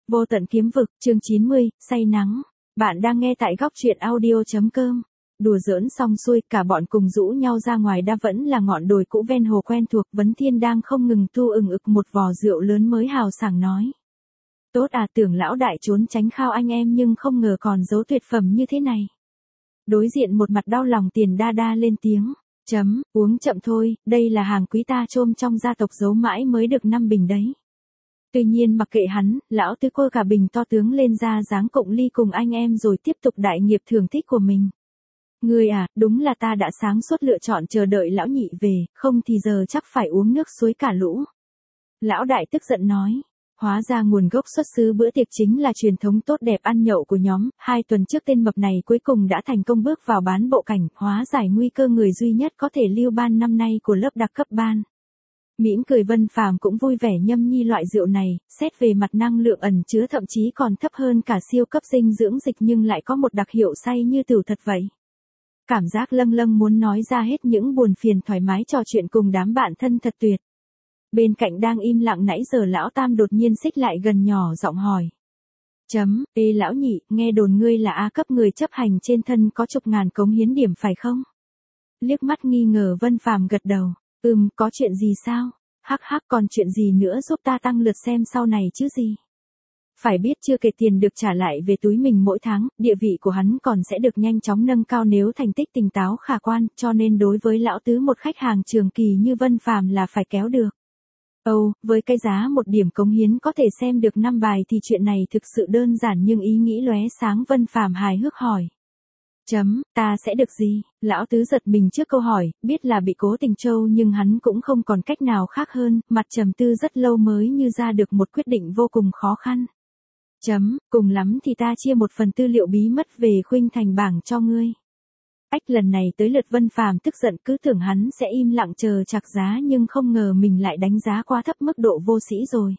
Vô tận kiếm vực, chương 90, say nắng. Bạn đang nghe tại góc truyện audio.com. Đùa giỡn xong xuôi, cả bọn cùng rũ nhau ra ngoài, đã vẫn là ngọn đồi cũ ven hồ quen thuộc. Vấn Thiên đang không ngừng tu ực một vò rượu lớn mới hào sảng nói. Tốt à, tưởng lão đại trốn tránh khao anh em nhưng không ngờ còn giấu tuyệt phẩm như thế này. Đối diện một mặt đau lòng Tiền Đa Đa lên tiếng. Uống chậm thôi, đây là hàng quý ta trôm trong gia tộc giấu mãi mới được 5 bình đấy. Tuy nhiên mặc kệ hắn, lão tứ cô cả bình to tướng lên ra dáng cộng ly cùng anh em rồi tiếp tục đại nghiệp thưởng thích của mình. Ngươi à, đúng là ta đã sáng suốt lựa chọn chờ đợi lão nhị về, không thì giờ chắc phải uống nước suối cả lũ. Lão đại tức giận nói. Hóa ra nguồn gốc xuất xứ bữa tiệc chính là truyền thống tốt đẹp ăn nhậu của nhóm. 2 tuần trước tên mập này cuối cùng đã thành công bước vào bán bộ cảnh, hóa giải nguy cơ người duy nhất có thể lưu ban năm nay của lớp đặc cấp ban. Mỉm cười Vân Phàm cũng vui vẻ nhâm nhi loại rượu này, xét về mặt năng lượng ẩn chứa thậm chí còn thấp hơn cả siêu cấp dinh dưỡng dịch nhưng lại có một đặc hiệu say như tửu thật vậy. Cảm giác lâng lâng muốn nói ra hết những buồn phiền, thoải mái trò chuyện cùng đám bạn thân thật tuyệt. Bên cạnh đang im lặng nãy giờ lão tam đột nhiên xích lại gần nhỏ giọng hỏi. Ê lão nhị, nghe đồn ngươi là A cấp người chấp hành trên thân có chục ngàn cống hiến điểm phải không? Liếc mắt nghi ngờ Vân Phàm gật đầu. Có chuyện gì sao? Hắc hắc, còn chuyện gì nữa giúp ta tăng lượt xem sau này chứ gì? Phải biết chưa kể tiền được trả lại về túi mình mỗi tháng, địa vị của hắn còn sẽ được nhanh chóng nâng cao nếu thành tích tỉnh táo khả quan, cho nên đối với lão tứ một khách hàng trường kỳ như Vân Phàm là phải kéo được. Với cái giá 1 điểm cống hiến có thể xem được 5 bài thì chuyện này thực sự đơn giản nhưng ý nghĩ lóe sáng. Vân Phàm hài hước hỏi. Ta sẽ được gì? Lão tứ giật mình trước câu hỏi, biết là bị cố tình trâu nhưng hắn cũng không còn cách nào khác hơn, mặt trầm tư rất lâu mới như ra được một quyết định vô cùng khó khăn. Cùng lắm thì ta chia một phần tư liệu bí mật về Khuynh Thành bảng cho ngươi. Lần này tới lượt Vân Phàm tức giận, cứ tưởng hắn sẽ im lặng chờ chạc giá nhưng không ngờ mình lại đánh giá quá thấp mức độ vô sĩ rồi.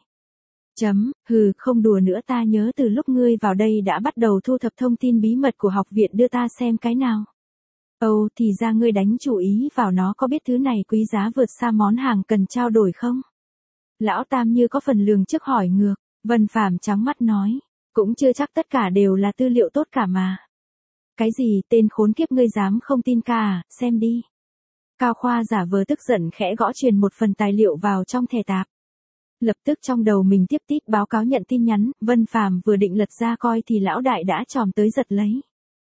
Không đùa nữa, ta nhớ từ lúc ngươi vào đây đã bắt đầu thu thập thông tin bí mật của học viện, đưa ta xem cái nào. Thì ra ngươi đánh chủ ý vào nó, có biết thứ này quý giá vượt xa món hàng cần trao đổi không? Lão tam như có phần lường trước hỏi ngược. Vân Phàm trắng mắt nói. Cũng chưa chắc tất cả đều là tư liệu tốt cả mà. Cái gì, tên khốn kiếp, ngươi dám không tin ca à, xem đi. Cao Khoa giả vờ tức giận khẽ gõ truyền một phần tài liệu vào trong thẻ tạp. Lập tức trong đầu mình tiếp tít báo cáo nhận tin nhắn, Vân Phàm vừa định lật ra coi thì lão đại đã chòm tới giật lấy.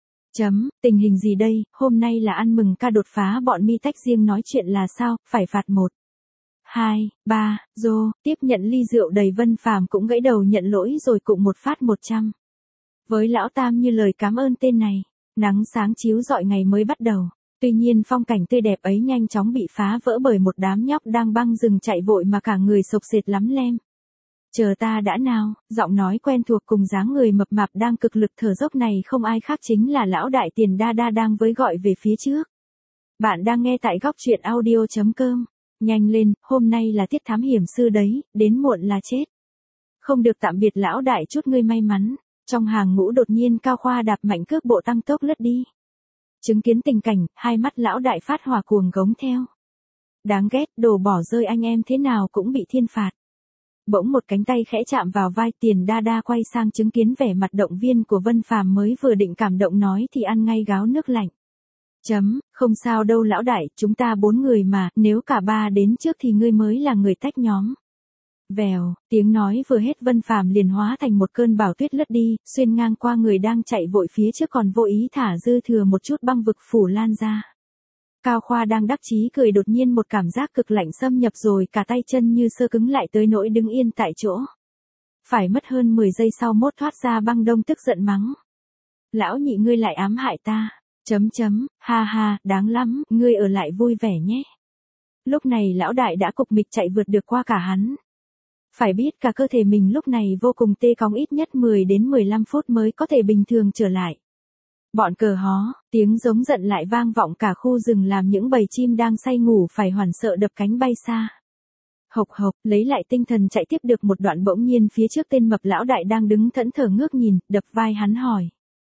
Tình hình gì đây, hôm nay là ăn mừng ca đột phá, bọn mi tách riêng nói chuyện là sao, phải phạt 1, 2, 3, tiếp nhận ly rượu đầy. Vân Phàm cũng gãy đầu nhận lỗi rồi cụng một phát 100. Với lão tam như lời cảm ơn tên này, nắng sáng chiếu rọi ngày mới bắt đầu. Tuy nhiên phong cảnh tươi đẹp ấy nhanh chóng bị phá vỡ bởi một đám nhóc đang băng rừng chạy vội mà cả người xộc xệch lắm lem. Chờ ta đã nào, giọng nói quen thuộc cùng dáng người mập mạp đang cực lực thở dốc này không ai khác chính là lão đại Tiền Đa Đa đang với gọi về phía trước. Bạn đang nghe tại góc truyện audio.com. Nhanh lên, hôm nay là tiết thám hiểm sư đấy, đến muộn là chết. Không được tạm biệt lão đại, chút ngươi may mắn. Trong hàng ngũ đột nhiên Cao Khoa đạp mạnh cước bộ tăng tốc lướt đi. Chứng kiến tình cảnh, hai mắt lão đại phát hỏa cuồng gống theo. Đáng ghét, đồ bỏ rơi anh em thế nào cũng bị thiên phạt. Bỗng một cánh tay khẽ chạm vào vai, Tiền Đa Đa quay sang chứng kiến vẻ mặt động viên của Vân Phàm mới vừa định cảm động nói thì ăn ngay gáo nước lạnh. Không sao đâu lão đại, chúng ta 4 người mà, nếu cả 3 đến trước thì ngươi mới là người tách nhóm. Vèo, tiếng nói vừa hết Vân Phàm liền hóa thành một cơn bão tuyết lướt đi, xuyên ngang qua người đang chạy vội phía trước còn vô ý thả dư thừa một chút băng vực phủ lan ra. Cao Khoa đang đắc chí cười, đột nhiên một cảm giác cực lạnh xâm nhập rồi cả tay chân như sơ cứng lại tới nỗi đứng yên tại chỗ. Phải mất hơn 10 giây sau mốt thoát ra băng đông tức giận mắng. Lão nhị, ngươi lại ám hại ta. Ha ha, đáng lắm, ngươi ở lại vui vẻ nhé. Lúc này lão đại đã cục mịch chạy vượt được qua cả hắn. Phải biết cả cơ thể mình lúc này vô cùng tê cóng, ít nhất 10 đến 15 phút mới có thể bình thường trở lại. Bọn cờ hó, tiếng giống giận lại vang vọng cả khu rừng làm những bầy chim đang say ngủ phải hoảng sợ đập cánh bay xa. Hộc hộc, lấy lại tinh thần chạy tiếp được một đoạn bỗng nhiên phía trước tên mập lão đại đang đứng thẫn thờ ngước nhìn, đập vai hắn hỏi.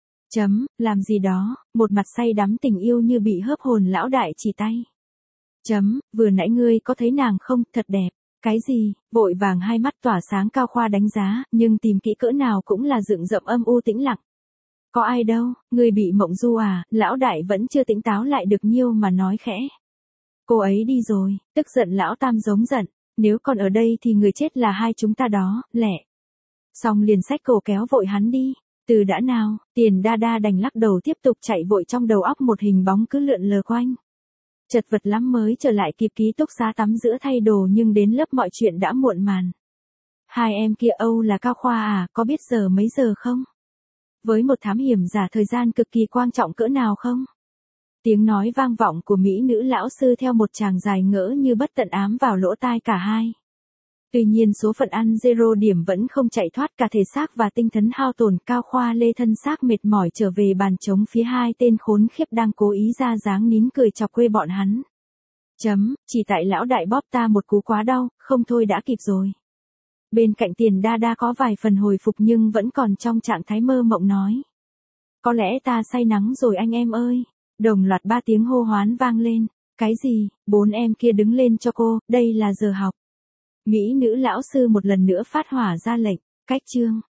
Làm gì đó, một mặt say đắm tình yêu như bị hớp hồn lão đại chỉ tay. Vừa nãy ngươi có thấy nàng không, thật đẹp. Cái gì? Vội vàng hai mắt tỏa sáng Cao Khoa đánh giá, nhưng tìm kỹ cỡ nào cũng là dựng rậm âm u tĩnh lặng. Có ai đâu, người bị mộng du à, lão đại vẫn chưa tỉnh táo lại được nhiêu mà nói khẽ. Cô ấy đi rồi, tức giận lão tam giống giận, nếu còn ở đây thì người chết là hai chúng ta đó, lẹ. Xong liền xách cổ kéo vội hắn đi, từ đã nào, Tiền Đa Đa đành lắc đầu tiếp tục chạy vội trong đầu óc một hình bóng cứ lượn lờ quanh. Chật vật lắm mới trở lại kịp ký túc xá tắm giữa thay đồ nhưng đến lớp mọi chuyện đã muộn màn. Hai em kia Âu là Cao Khoa à, có biết giờ mấy giờ không? Với một thám hiểm giả thời gian cực kỳ quan trọng cỡ nào không? Tiếng nói vang vọng của mỹ nữ lão sư theo một tràng dài ngỡ như bất tận ám vào lỗ tai cả hai. Tuy nhiên số phận ăn zero điểm vẫn không chạy thoát, cả thể xác và tinh thần hao tổn. Cao Khoa lê thân xác mệt mỏi trở về bàn trống phía hai tên khốn khiếp đang cố ý ra dáng nín cười chọc quê bọn hắn. Chỉ tại lão đại bóp ta một cú quá đau, không thôi đã kịp rồi. Bên cạnh Tiền Đa Đa có vài phần hồi phục nhưng vẫn còn trong trạng thái mơ mộng nói. Có lẽ ta say nắng rồi anh em ơi. Đồng loạt ba tiếng hô hoán vang lên. Cái gì? Bốn em kia đứng lên cho cô, đây là giờ học. Mỹ nữ lão sư một lần nữa phát hỏa ra lệnh. Cách chương.